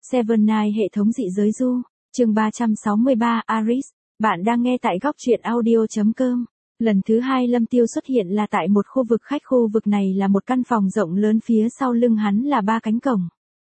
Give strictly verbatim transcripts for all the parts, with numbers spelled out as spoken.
Seven Nine hệ thống dị giới du, chương ba trăm sáu mươi ba Aris, bạn đang nghe tại góc truyện audio.com. Lần thứ hai Lâm Tiêu xuất hiện là tại một khu vực khách, khu vực này là một căn phòng rộng lớn, phía sau lưng hắn là ba cánh cổng.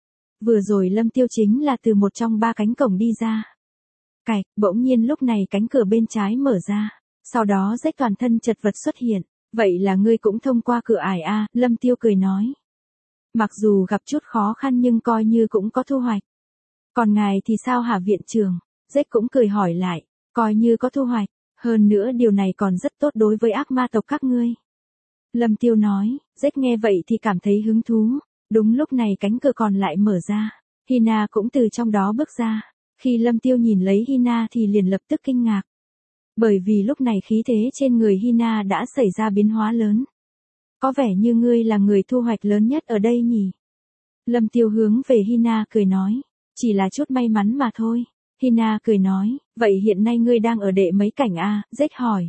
Vừa rồi Lâm Tiêu chính là từ một trong ba cánh cổng đi ra. Cạch, bỗng nhiên lúc này cánh cửa bên trái mở ra, sau đó rách toàn thân chật vật xuất hiện. Vậy là ngươi cũng thông qua cửa ải a, Lâm Tiêu cười nói. Mặc dù gặp chút khó khăn nhưng coi như cũng có thu hoạch. Còn ngài thì sao hả viện trưởng? Rách cũng cười hỏi lại, coi như có thu hoạch, hơn nữa điều này còn rất tốt đối với ác ma tộc các ngươi. Lâm Tiêu nói, Rách nghe vậy thì cảm thấy hứng thú. Đúng lúc này cánh cửa còn lại mở ra, Hina cũng từ trong đó bước ra. Khi Lâm Tiêu nhìn lấy Hina thì liền lập tức kinh ngạc. Bởi vì lúc này khí thế trên người Hina đã xảy ra biến hóa lớn. Có vẻ như ngươi là người thu hoạch lớn nhất ở đây nhỉ? Lâm Tiêu hướng về Hina cười nói, chỉ là chút may mắn mà thôi. Hina cười nói, vậy hiện nay ngươi đang ở đệ mấy cảnh a? Zed hỏi.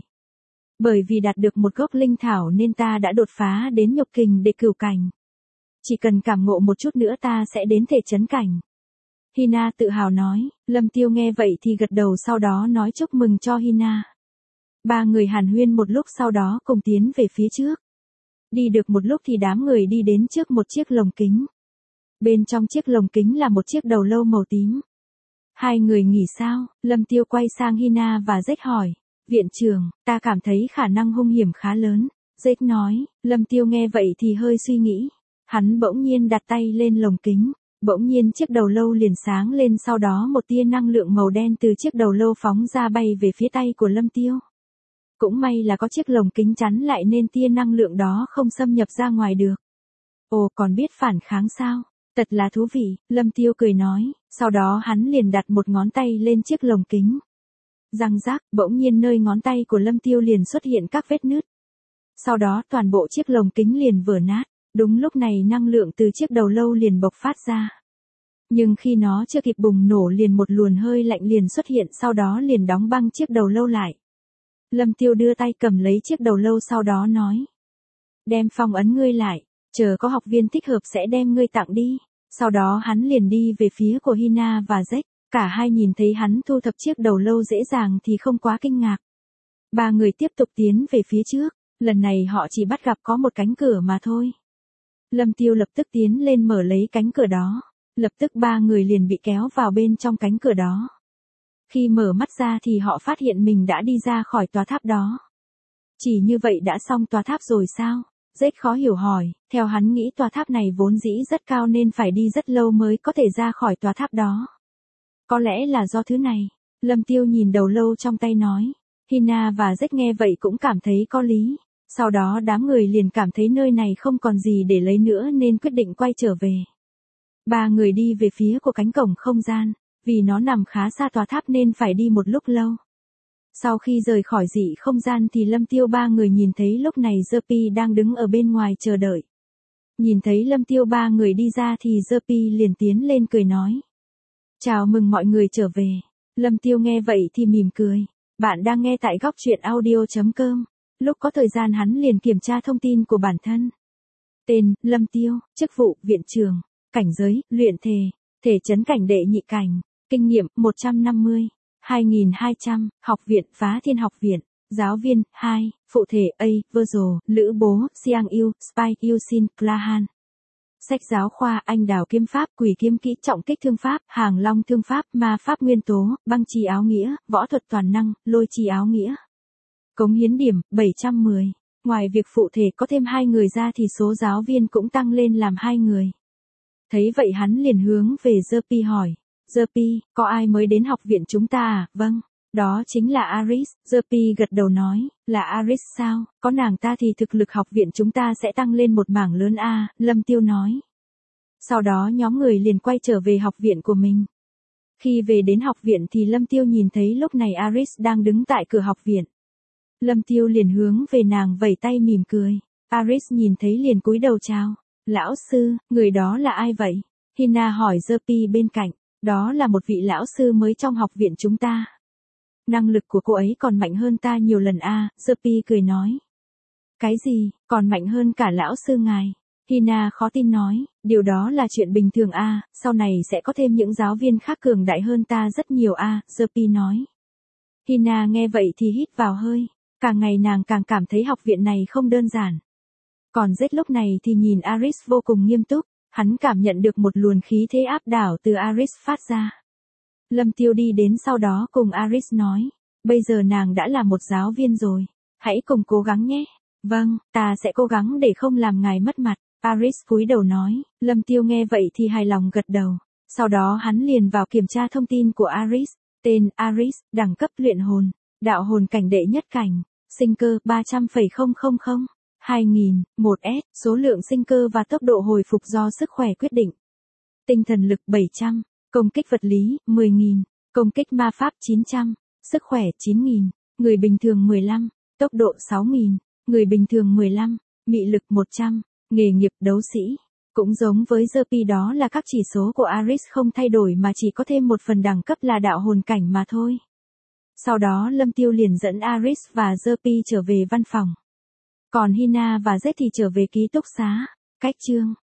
Bởi vì đạt được một gốc linh thảo nên ta đã đột phá đến nhục kình đệ cửu cảnh. Chỉ cần cảm ngộ một chút nữa ta sẽ đến thể chấn cảnh. Hina tự hào nói. Lâm Tiêu nghe vậy thì gật đầu, sau đó nói chúc mừng cho Hina. Ba người hàn huyên một lúc, sau đó cùng tiến về phía trước. Đi được một lúc thì đám người đi đến trước một chiếc lồng kính. Bên trong chiếc lồng kính là một chiếc đầu lâu màu tím. Hai người nghỉ sao? Lâm Tiêu quay sang Hina và Zed hỏi. Viện trưởng, ta cảm thấy khả năng hung hiểm khá lớn. Zed nói. Lâm Tiêu nghe vậy thì hơi suy nghĩ. Hắn bỗng nhiên đặt tay lên lồng kính. Bỗng nhiên chiếc đầu lâu liền sáng lên, sau đó một tia năng lượng màu đen từ chiếc đầu lâu phóng ra bay về phía tay của Lâm Tiêu. Cũng may là có chiếc lồng kính chắn lại nên tia năng lượng đó không xâm nhập ra ngoài được. Ồ, còn biết phản kháng sao? Thật là thú vị, Lâm Tiêu cười nói, sau đó hắn liền đặt một ngón tay lên chiếc lồng kính. Răng rác, bỗng nhiên nơi ngón tay của Lâm Tiêu liền xuất hiện các vết nứt. Sau đó toàn bộ chiếc lồng kính liền vỡ nát. Đúng lúc này năng lượng từ chiếc đầu lâu liền bộc phát ra. Nhưng khi nó chưa kịp bùng nổ liền một luồng hơi lạnh liền xuất hiện, sau đó liền đóng băng chiếc đầu lâu lại. Lâm Tiêu đưa tay cầm lấy chiếc đầu lâu, sau đó nói. Đem phong ấn ngươi lại, chờ có học viên thích hợp sẽ đem ngươi tặng đi. Sau đó hắn liền đi về phía của Hina và Zed. Cả hai nhìn thấy hắn thu thập chiếc đầu lâu dễ dàng thì không quá kinh ngạc. Ba người tiếp tục tiến về phía trước. Lần này họ chỉ bắt gặp có một cánh cửa mà thôi. Lâm Tiêu lập tức tiến lên mở lấy cánh cửa đó. Lập tức ba người liền bị kéo vào bên trong cánh cửa đó. Khi mở mắt ra thì họ phát hiện mình đã đi ra khỏi tòa tháp đó. Chỉ như vậy đã xong tòa tháp rồi sao? Zed khó hiểu hỏi, theo hắn nghĩ tòa tháp này vốn dĩ rất cao nên phải đi rất lâu mới có thể ra khỏi tòa tháp đó. Có lẽ là do thứ này. Lâm Tiêu nhìn đầu lâu trong tay nói. Hina và Zed nghe vậy cũng cảm thấy có lý. Sau đó đám người liền cảm thấy nơi này không còn gì để lấy nữa nên quyết định quay trở về. Ba người đi về phía của cánh cổng không gian, vì nó nằm khá xa tòa tháp nên phải đi một lúc lâu. Sau khi rời khỏi dị không gian thì Lâm Tiêu ba người nhìn thấy lúc này Zepi đang đứng ở bên ngoài chờ đợi. Nhìn thấy Lâm Tiêu ba người đi ra thì Zepi liền tiến lên cười nói. Chào mừng mọi người trở về. Lâm Tiêu nghe vậy thì mỉm cười. Bạn đang nghe tại góc truyện audio.com. Lúc có thời gian hắn liền kiểm tra thông tin của bản thân. Tên, Lâm Tiêu, chức vụ, viện trưởng, cảnh giới, luyện thể, thể chấn cảnh đệ nhị cảnh, kinh nghiệm, một trăm năm mươi, hai nghìn hai trăm, học viện, Phá Thiên học viện, giáo viên, hai, phụ thể, A, Virgil, Lữ Bố, Siang Yêu, Spike, Yusin, Clahan. Sách giáo khoa, Anh đào kiếm pháp, Quỷ kiếm kỹ, trọng kích thương pháp, Hàng long thương pháp, ma pháp nguyên tố, băng chi áo nghĩa, võ thuật toàn năng, lôi chi áo nghĩa. Cống hiến điểm, bảy trăm mười. Ngoài việc phụ thể có thêm hai người ra thì số giáo viên cũng tăng lên làm hai người. Thấy vậy hắn liền hướng về Zepi hỏi. Zepi, có ai mới đến học viện chúng ta à? Vâng, đó chính là Aris. Zepi gật đầu nói, là Aris sao? Có nàng ta thì thực lực học viện chúng ta sẽ tăng lên một mảng lớn a, Lâm Tiêu nói. Sau đó nhóm người liền quay trở về học viện của mình. Khi về đến học viện thì Lâm Tiêu nhìn thấy lúc này Aris đang đứng tại cửa học viện. Lâm Tiêu liền hướng về nàng vẩy tay mỉm cười. Aris nhìn thấy liền cúi đầu chào. Lão sư, người đó là ai vậy? Hina hỏi Zepi bên cạnh. Đó là một vị lão sư mới trong học viện chúng ta. Năng lực của cô ấy còn mạnh hơn ta nhiều lần a, Zepi cười nói. Cái gì, còn mạnh hơn cả lão sư ngài? Hina khó tin nói, điều đó là chuyện bình thường a, sau này sẽ có thêm những giáo viên khác cường đại hơn ta rất nhiều a, Zepi nói. Hina nghe vậy thì hít vào hơi, càng ngày nàng càng cảm thấy học viện này không đơn giản. Còn Z lúc này thì nhìn Aris vô cùng nghiêm túc, hắn cảm nhận được một luồng khí thế áp đảo từ Aris phát ra. Lâm Tiêu đi đến sau đó cùng Aris nói, bây giờ nàng đã là một giáo viên rồi, hãy cùng cố gắng nhé. Vâng, ta sẽ cố gắng để không làm ngài mất mặt, Aris cúi đầu nói. Lâm Tiêu nghe vậy thì hài lòng gật đầu, sau đó hắn liền vào kiểm tra thông tin của Aris, tên Aris, đẳng cấp luyện hồn, đạo hồn cảnh đệ nhất cảnh, sinh cơ ba trăm phẩy không không không, hai nghìn, một S, số lượng sinh cơ và tốc độ hồi phục do sức khỏe quyết định. Tinh thần lực bảy trăm, công kích vật lý mười nghìn, công kích ma pháp chín trăm, sức khỏe chín nghìn, người bình thường mười lăm, tốc độ sáu nghìn, người bình thường mười lăm, mị lực một trăm, nghề nghiệp đấu sĩ. Cũng giống với Zepi, đó là các chỉ số của Aris không thay đổi mà chỉ có thêm một phần đẳng cấp là đạo hồn cảnh mà thôi. Sau đó Lâm Tiêu liền dẫn Aris và Zepi trở về văn phòng. Còn Hina và Z thì trở về ký túc xá. Cách chương